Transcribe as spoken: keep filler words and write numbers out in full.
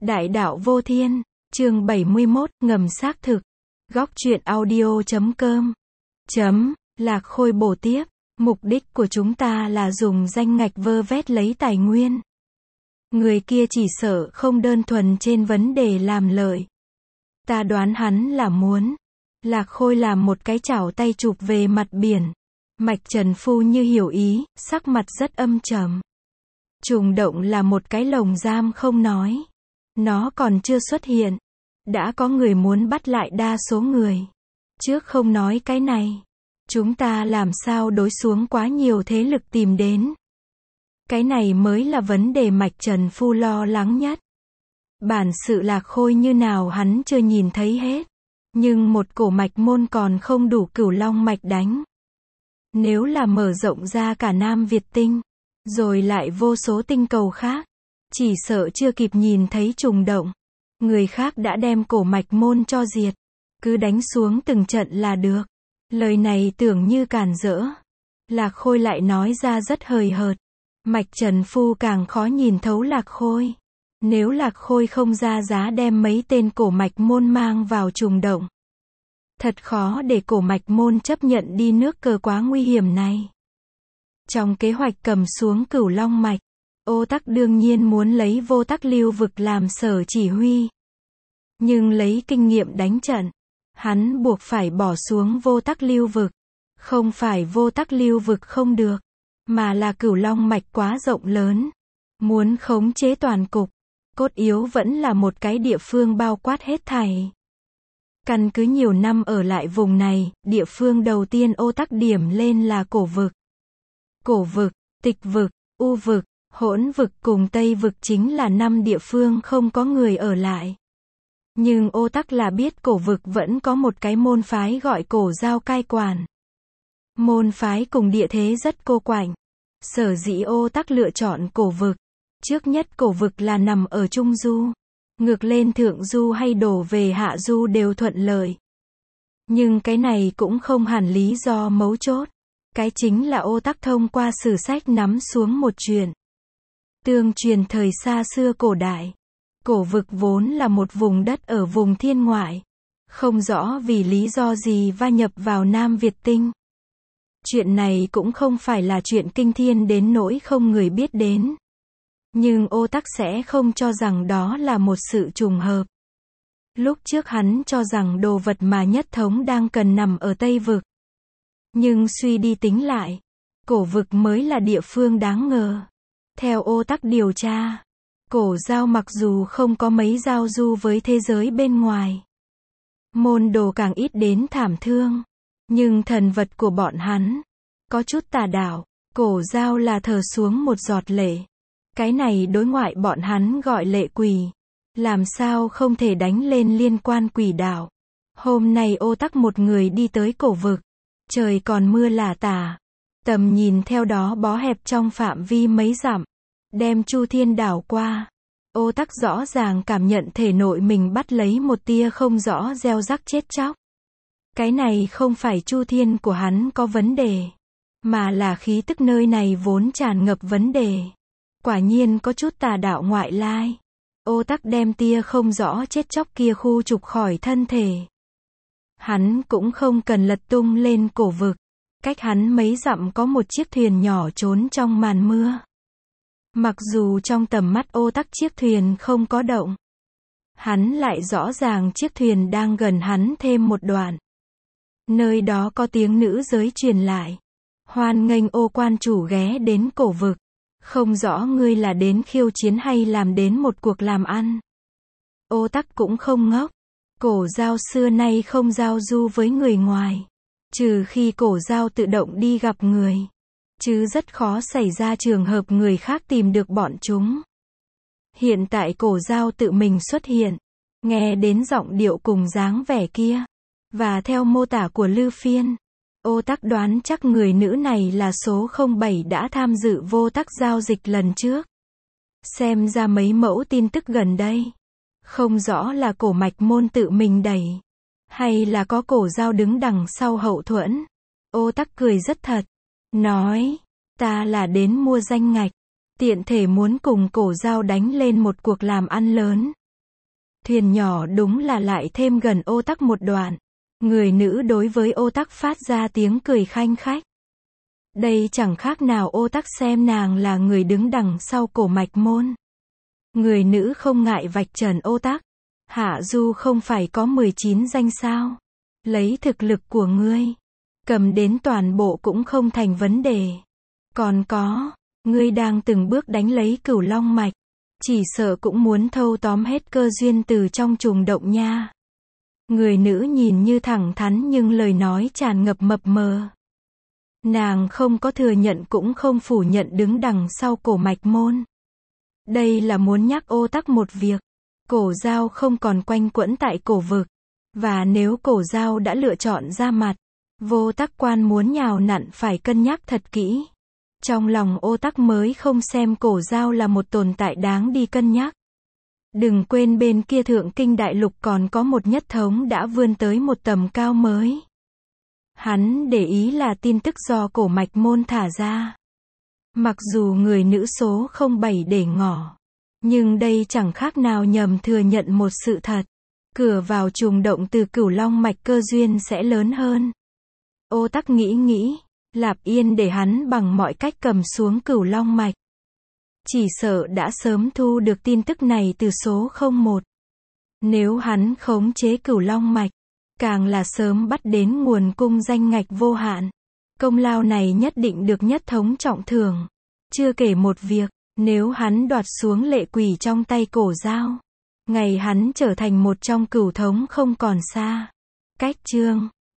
Đại đạo vô thiên, chương bảy mươi mốt, ngầm xác thực. Góc truyện audio chấm com. Chấm, Lạc Khôi bổ tiếp. Mục đích của chúng ta là dùng danh ngạch vơ vét lấy tài nguyên. Người kia chỉ sợ không đơn thuần trên vấn đề làm lợi. Ta đoán hắn là muốn. Lạc Khôi làm một cái chảo tay chụp về mặt biển. Mạch Trần Phu như hiểu ý, sắc mặt rất âm trầm. Trùng động là một cái lồng giam không nói. Nó còn chưa xuất hiện. Đã có người muốn bắt lại đa số người. Trước không nói cái này. Chúng ta làm sao đối xuống quá nhiều thế lực tìm đến. Cái này mới là vấn đề Mạch Trần Phu lo lắng nhất. Bản sự Lạc Khôi như nào hắn chưa nhìn thấy hết. Nhưng một cổ mạch môn còn không đủ Cửu Long mạch đánh. Nếu là mở rộng ra cả Nam Việt tinh, rồi lại vô số tinh cầu khác, chỉ sợ chưa kịp nhìn thấy trùng động. Người khác đã đem cổ mạch môn cho diệt. Cứ đánh xuống từng trận là được. Lời này tưởng như càn rỡ. Lạc Khôi lại nói ra rất hời hợt. Mạch Trần Phu càng khó nhìn thấu Lạc Khôi. Nếu Lạc Khôi không ra giá đem mấy tên cổ mạch môn mang vào trùng động. Thật khó để cổ mạch môn chấp nhận đi nước cờ quá nguy hiểm này. Trong kế hoạch cầm xuống Cửu Long mạch, Ô Tắc đương nhiên muốn lấy Vô Tắc Lưu Vực làm sở chỉ huy. Nhưng lấy kinh nghiệm đánh trận, hắn buộc phải bỏ xuống Vô Tắc Lưu Vực. Không phải Vô Tắc Lưu Vực không được, mà là Cửu Long mạch quá rộng lớn. Muốn khống chế toàn cục, cốt yếu vẫn là một cái địa phương bao quát hết thảy. Căn cứ nhiều năm ở lại vùng này, địa phương đầu tiên Ô Tắc điểm lên là Cổ Vực. Cổ Vực, Tịch Vực, U Vực, Hỗn Vực cùng Tây Vực chính là năm địa phương không có người ở lại. Nhưng Ô Tắc là biết Cổ Vực vẫn có một cái môn phái gọi Cổ Giao cai quản. Môn phái cùng địa thế rất cô quạnh. Sở dĩ Ô Tắc lựa chọn Cổ Vực. Trước nhất Cổ Vực là nằm ở Trung Du. Ngược lên Thượng Du hay đổ về Hạ Du đều thuận lợi. Nhưng cái này cũng không hẳn lý do mấu chốt. Cái chính là Ô Tắc thông qua sử sách nắm xuống một chuyện. Tương truyền thời xa xưa cổ đại. Cổ Vực vốn là một vùng đất ở vùng thiên ngoại. Không rõ vì lý do gì va nhập vào Nam Việt tinh. Chuyện này cũng không phải là chuyện kinh thiên đến nỗi không người biết đến. Nhưng Ô Tắc sẽ không cho rằng đó là một sự trùng hợp. Lúc trước hắn cho rằng đồ vật mà nhất thống đang cần nằm ở Tây Vực. Nhưng suy đi tính lại, Cổ Vực mới là địa phương đáng ngờ. Theo Ô Tắc điều tra, Cổ Giao mặc dù không có mấy giao du với thế giới bên ngoài. Môn đồ càng ít đến thảm thương. Nhưng thần vật của bọn hắn, có chút tà đạo. Cổ Giao là thờ xuống một giọt lệ. Cái này đối ngoại bọn hắn gọi lệ quỷ. Làm sao không thể đánh lên liên quan quỷ đạo. Hôm nay Ô Tắc một người đi tới Cổ Vực. Trời còn mưa lả tả. Tầm nhìn theo đó bó hẹp trong phạm vi mấy dặm. Đem Chu Thiên đảo qua. Ô Tắc rõ ràng cảm nhận thể nội mình bắt lấy một tia không rõ gieo rắc chết chóc. Cái này không phải Chu Thiên của hắn có vấn đề. Mà là khí tức nơi này vốn tràn ngập vấn đề. Quả nhiên có chút tà đạo ngoại lai. Ô Tắc đem tia không rõ chết chóc kia khu trục khỏi thân thể. Hắn cũng không cần lật tung lên Cổ Vực. Cách hắn mấy dặm có một chiếc thuyền nhỏ trốn trong màn mưa. Mặc dù trong tầm mắt Ô Tắc chiếc thuyền không có động. Hắn lại rõ ràng chiếc thuyền đang gần hắn thêm một đoạn. Nơi đó có tiếng nữ giới truyền lại. Hoan nghênh Ô quan chủ ghé đến Cổ Vực. Không rõ ngươi là đến khiêu chiến hay làm đến một cuộc làm ăn. Ô Tắc cũng không ngốc. Cổ Giao xưa nay không giao du với người ngoài. Trừ khi Cổ Giao tự động đi gặp người. Chứ rất khó xảy ra trường hợp người khác tìm được bọn chúng. Hiện tại Cổ Giao tự mình xuất hiện. Nghe đến giọng điệu cùng dáng vẻ kia. Và theo mô tả của Lư Phiên. Ô Tắc đoán chắc người nữ này là số không bảy đã tham dự Vô Tắc giao dịch lần trước. Xem ra mấy mẫu tin tức gần đây. Không rõ là Cổ mạch môn tự mình đẩy. Hay là có Cổ Giao đứng đằng sau hậu thuẫn. Ô Tắc cười rất thật. Nói, ta là đến mua danh ngạch. Tiện thể muốn cùng Cổ Giao đánh lên một cuộc làm ăn lớn. Thuyền nhỏ đúng là lại thêm gần Ô Tắc một đoạn. Người nữ đối với Ô Tắc phát ra tiếng cười khanh khách. Đây chẳng khác nào Ô Tắc xem nàng là người đứng đằng sau cổ mạch môn. Người nữ không ngại vạch trần Ô Tắc. Hạ Du không phải có mười chín danh sao? Lấy thực lực của ngươi, cầm đến toàn bộ cũng không thành vấn đề. Còn có, ngươi đang từng bước đánh lấy Cửu Long mạch, chỉ sợ cũng muốn thâu tóm hết cơ duyên từ trong trùng động nha. Người nữ nhìn như thẳng thắn nhưng lời nói tràn ngập mập mờ. Nàng không có thừa nhận cũng không phủ nhận đứng đằng sau cổ mạch môn. Đây là muốn nhắc Ô Tắc một việc. Cổ Dao không còn quanh quẩn tại cổ vực. Và nếu Cổ Dao đã lựa chọn ra mặt, Vô Tắc Quan muốn nhào nặn phải cân nhắc thật kỹ. Trong lòng Ô Tắc mới không xem Cổ Dao là một tồn tại đáng đi cân nhắc. Đừng quên bên kia Thượng Kinh Đại Lục còn có một nhất thống đã vươn tới một tầm cao mới. Hắn để ý là tin tức do cổ mạch môn thả ra. Mặc dù người nữ số không bảy để ngỏ, nhưng đây chẳng khác nào nhầm thừa nhận một sự thật. Cửa vào trùng động từ Cửu Long mạch cơ duyên sẽ lớn hơn. Ô Tắc nghĩ nghĩ, Lạp Yên để hắn bằng mọi cách cầm xuống Cửu Long mạch. Chỉ sợ đã sớm thu được tin tức này từ số không một. Nếu hắn khống chế Cửu Long mạch, càng là sớm bắt đến nguồn cung danh ngạch vô hạn. Công lao này nhất định được nhất thống trọng thưởng. Chưa kể một việc, nếu hắn đoạt xuống lệ quỷ trong tay Cổ Dao, ngày hắn trở thành một trong cửu thống không còn xa. Cách chương